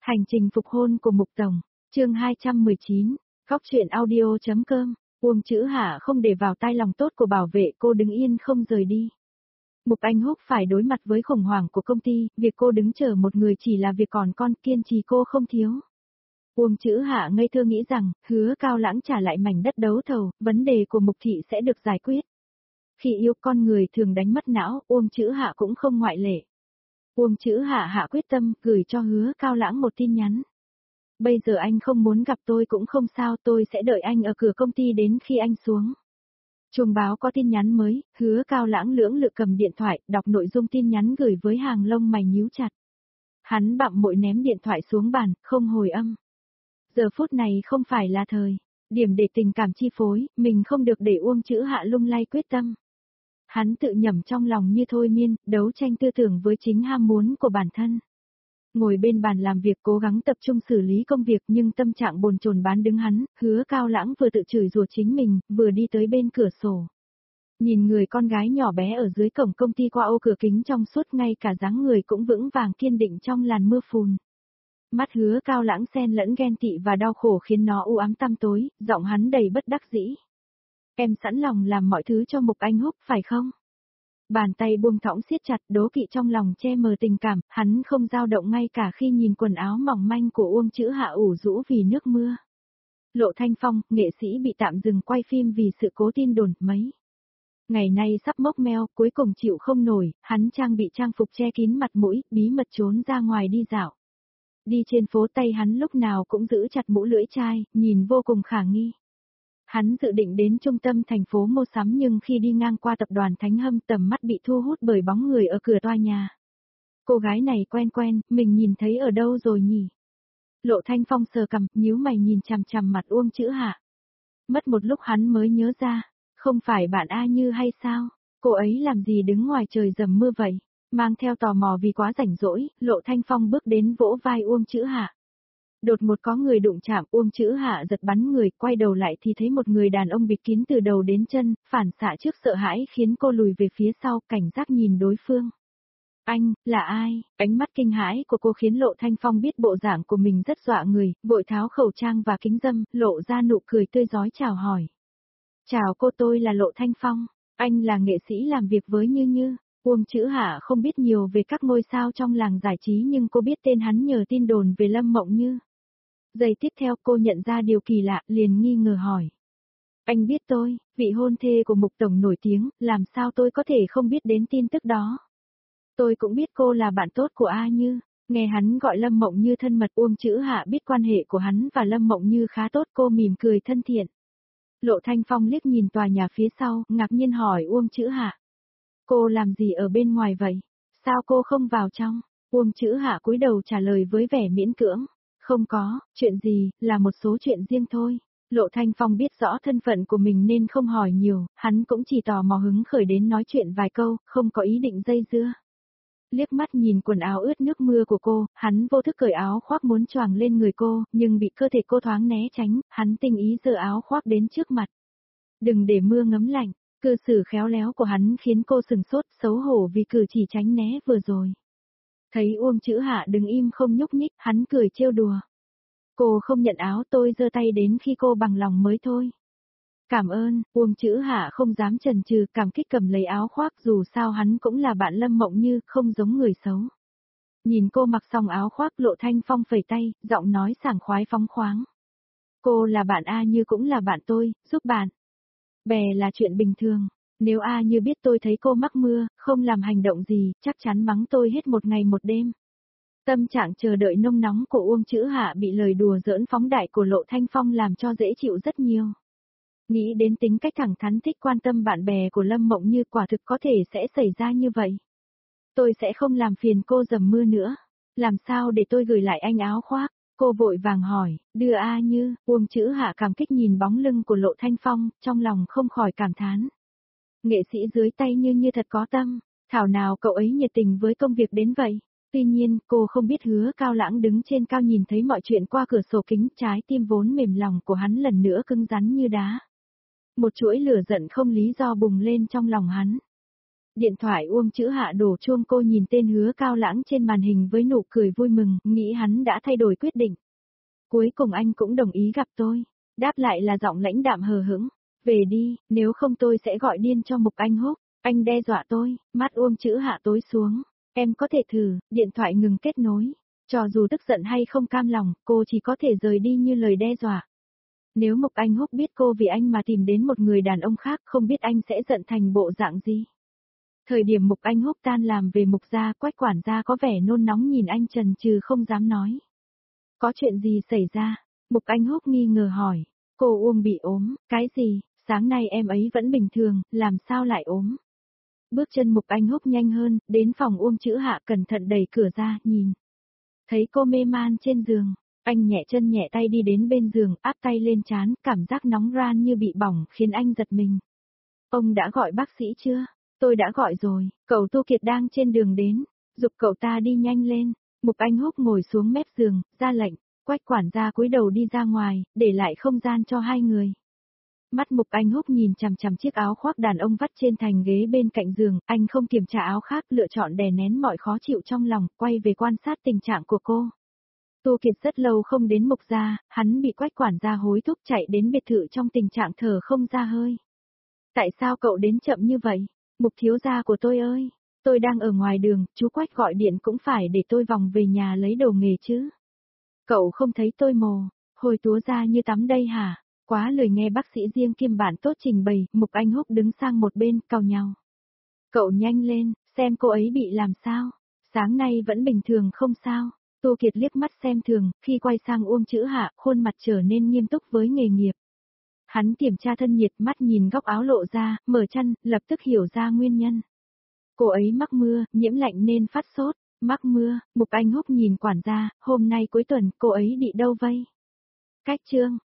Hành trình phục hôn của Mục Tổng, chương 219, Góc truyện audio.com, Uông Chữ Hạ không để vào tai lòng tốt của bảo vệ cô đứng yên không rời đi. Mục Anh Húc phải đối mặt với khủng hoảng của công ty, việc cô đứng chờ một người chỉ là việc còn con, kiên trì cô không thiếu. Uông Chữ Hạ ngây thơ nghĩ rằng, hứa Cao Lãng trả lại mảnh đất đấu thầu, vấn đề của Mục Thị sẽ được giải quyết. Khi yêu con người thường đánh mất não, Uông Chữ Hạ cũng không ngoại lệ. Uông Chữ Hạ hạ quyết tâm, gửi cho hứa Cao Lãng một tin nhắn. Bây giờ anh không muốn gặp tôi cũng không sao, tôi sẽ đợi anh ở cửa công ty đến khi anh xuống. Chuông báo có tin nhắn mới, hứa Cao Lãng lưỡng lự cầm điện thoại, đọc nội dung tin nhắn gửi với hàng lông mày nhíu chặt. Hắn bặm mội ném điện thoại xuống bàn, không hồi âm. Giờ phút này không phải là thời điểm để tình cảm chi phối, mình không được để Uông Chữ Hạ lung lay quyết tâm. Hắn tự nhẩm trong lòng như thôi miên, đấu tranh tư tưởng với chính ham muốn của bản thân. Ngồi bên bàn làm việc cố gắng tập trung xử lý công việc nhưng tâm trạng bồn chồn bán đứng hắn, hứa Cao Lãng vừa tự chửi rủa chính mình, vừa đi tới bên cửa sổ. Nhìn người con gái nhỏ bé ở dưới cổng công ty qua ô cửa kính trong suốt, ngay cả dáng người cũng vững vàng kiên định trong làn mưa phùn. Mắt hứa Cao Lãng xen lẫn ghen tị và đau khổ khiến nó u ám tăm tối, giọng hắn đầy bất đắc dĩ. Em sẵn lòng làm mọi thứ cho Mục Anh Húc, phải không? Bàn tay buông thõng siết chặt, đố kỵ trong lòng che mờ tình cảm, hắn không dao động ngay cả khi nhìn quần áo mỏng manh của Uông Chữ Hạ ủ rũ vì nước mưa. Lộ Thanh Phong, nghệ sĩ bị tạm dừng quay phim vì sự cố tin đồn mấy. Ngày nay sắp mốc meo, cuối cùng chịu không nổi, hắn trang bị trang phục che kín mặt mũi, bí mật trốn ra ngoài đi dạo. Đi trên phố tay hắn lúc nào cũng giữ chặt mũ lưỡi chai, nhìn vô cùng khả nghi. Hắn dự định đến trung tâm thành phố mua sắm nhưng khi đi ngang qua tập đoàn Thánh Hâm tầm mắt bị thu hút bởi bóng người ở cửa tòa nhà. Cô gái này quen quen, mình nhìn thấy ở đâu rồi nhỉ? Lộ Thanh Phong sờ cằm, nhíu mày nhìn chằm chằm mặt Uông Chữ Hạ. Mất một lúc hắn mới nhớ ra, không phải bạn A Như hay sao? Cô ấy làm gì đứng ngoài trời dầm mưa vậy? Mang theo tò mò vì quá rảnh rỗi, Lộ Thanh Phong bước đến vỗ vai Uông Chữ Hạ. Đột một có người đụng chạm, Uông Chữ Hạ giật bắn người, quay đầu lại thì thấy một người đàn ông bịt kín từ đầu đến chân, phản xạ trước sợ hãi khiến cô lùi về phía sau, cảnh giác nhìn đối phương. Anh, là ai? Ánh mắt kinh hãi của cô khiến Lộ Thanh Phong biết bộ dạng của mình rất dọa người, vội tháo khẩu trang và kính râm, lộ ra nụ cười tươi rói chào hỏi. Chào cô, tôi là Lộ Thanh Phong, anh là nghệ sĩ làm việc với Như Như. Uông Chữ Hạ không biết nhiều về các ngôi sao trong làng giải trí nhưng cô biết tên hắn nhờ tin đồn về Lâm Mộng Như. Giây tiếp theo cô nhận ra điều kỳ lạ, liền nghi ngờ hỏi. Anh biết tôi, vị hôn thê của Mục Tổng nổi tiếng, làm sao tôi có thể không biết đến tin tức đó? Tôi cũng biết cô là bạn tốt của A Như. Nghe hắn gọi Lâm Mộng Như thân mật, Uông Chữ Hạ biết quan hệ của hắn và Lâm Mộng Như khá tốt, cô mỉm cười thân thiện. Lộ Thanh Phong liếc nhìn tòa nhà phía sau, ngạc nhiên hỏi Uông Chữ Hạ. Cô làm gì ở bên ngoài vậy? Sao cô không vào trong? Uông Chữ Hạ cúi đầu trả lời với vẻ miễn cưỡng. Không có, chuyện gì, là một số chuyện riêng thôi. Lộ Thanh Phong biết rõ thân phận của mình nên không hỏi nhiều, hắn cũng chỉ tò mò hứng khởi đến nói chuyện vài câu, không có ý định dây dưa. Liếc mắt nhìn quần áo ướt nước mưa của cô, hắn vô thức cởi áo khoác muốn choàng lên người cô, nhưng bị cơ thể cô thoáng né tránh, hắn tinh ý giơ áo khoác đến trước mặt. Đừng để mưa ngấm lạnh, cư xử khéo léo của hắn khiến cô sừng sốt, xấu hổ vì cử chỉ tránh né vừa rồi. Thấy Uông Chữ Hạ đứng im không nhúc nhích, hắn cười trêu đùa. Cô không nhận áo, tôi giơ tay đến khi cô bằng lòng mới thôi. Cảm ơn, Uông Chữ Hạ không dám chần chừ, cảm kích cầm lấy áo khoác, dù sao hắn cũng là bạn Lâm Mộng Như, không giống người xấu. Nhìn cô mặc xong áo khoác, Lộ Thanh Phong phẩy tay, giọng nói sảng khoái phóng khoáng. Cô là bạn A Như cũng là bạn tôi, giúp bạn. Bè là chuyện bình thường. Nếu A Như biết tôi thấy cô mắc mưa, không làm hành động gì, chắc chắn mắng tôi hết một ngày một đêm. Tâm trạng chờ đợi nông nóng của Uông Chữ Hạ bị lời đùa giỡn phóng đại của Lộ Thanh Phong làm cho dễ chịu rất nhiều. Nghĩ đến tính cách thẳng thắn thích quan tâm bạn bè của Lâm Mộng Như, quả thực có thể sẽ xảy ra như vậy. Tôi sẽ không làm phiền cô dầm mưa nữa. Làm sao để tôi gửi lại anh áo khoác? Cô vội vàng hỏi, đưa A Như. Uông Chữ Hạ cảm kích nhìn bóng lưng của Lộ Thanh Phong, trong lòng không khỏi cảm thán. Nghệ sĩ dưới tay Như Như thật có tâm, thảo nào cậu ấy nhiệt tình với công việc đến vậy. Tuy nhiên, cô không biết hứa Cao Lãng đứng trên cao nhìn thấy mọi chuyện qua cửa sổ kính, trái tim vốn mềm lòng của hắn lần nữa cứng rắn như đá. Một chuỗi lửa giận không lý do bùng lên trong lòng hắn. Điện thoại Uông Chữ Hạ đổ chuông, cô nhìn tên Hứa Cao Lãng trên màn hình với nụ cười vui mừng, nghĩ hắn đã thay đổi quyết định. Cuối cùng anh cũng đồng ý gặp tôi. Đáp lại là giọng lãnh đạm hờ hững. Về đi, nếu không tôi sẽ gọi điên cho Mục Anh Húc. Anh đe dọa tôi, mắt Uông Chữ Hạ tối xuống. Em có thể thử, điện thoại ngừng kết nối. Cho dù tức giận hay không cam lòng, cô chỉ có thể rời đi như lời đe dọa. Nếu Mục Anh Húc biết cô vì anh mà tìm đến một người đàn ông khác, không biết anh sẽ giận thành bộ dạng gì. Thời điểm Mục Anh Húc tan làm về Mục gia, Quách quản gia có vẻ nôn nóng nhìn anh chần chừ không dám nói. Có chuyện gì xảy ra? Mục Anh Húc nghi ngờ hỏi. Cô Uông bị ốm, cái gì? Sáng nay em ấy vẫn bình thường, làm sao lại ốm? Bước chân Mục Anh Húc nhanh hơn, đến phòng Uông Chữ Hạ cẩn thận đẩy cửa ra, nhìn. Thấy cô mê man trên giường, anh nhẹ chân nhẹ tay đi đến bên giường, áp tay lên trán, cảm giác nóng ran như bị bỏng khiến anh giật mình. Ông đã gọi bác sĩ chưa? Tôi đã gọi rồi, cậu Tu Kiệt đang trên đường đến, giục cậu ta đi nhanh lên. Mục Anh Húc ngồi xuống mép giường, ra lệnh, Quách quản gia cúi đầu đi ra ngoài, để lại không gian cho hai người. Mắt Mục Anh Húc nhìn chằm chằm chiếc áo khoác đàn ông vắt trên thành ghế bên cạnh giường, anh không kiểm tra áo khác, lựa chọn đè nén mọi khó chịu trong lòng, quay về quan sát tình trạng của cô. Tu Kiệt rất lâu không đến Mục gia, hắn bị Quách quản gia hối thúc chạy đến biệt thự trong tình trạng thở không ra hơi. Tại sao cậu đến chậm như vậy? Mục thiếu gia của tôi ơi, tôi đang ở ngoài đường, chú Quách gọi điện cũng phải để tôi vòng về nhà lấy đồ nghề chứ. Cậu không thấy tôi mồ, hồi túa ra như tắm đây hả? Quá lời nghe bác sĩ riêng kiêm bản tốt trình bày, Mục Anh Húc đứng sang một bên, cau nhau. Cậu nhanh lên, xem cô ấy bị làm sao. Sáng nay vẫn bình thường không sao. Tô Kiệt liếc mắt xem thường, khi quay sang Uông Chữ Hạ, khuôn mặt trở nên nghiêm túc với nghề nghiệp. Hắn kiểm tra thân nhiệt, mắt nhìn góc áo lộ ra, mở chăn, lập tức hiểu ra nguyên nhân. Cô ấy mắc mưa, nhiễm lạnh nên phát sốt. Mắc mưa, Mục Anh Húc nhìn quản gia, hôm nay cuối tuần, cô ấy bị đâu vây? Cách Trương,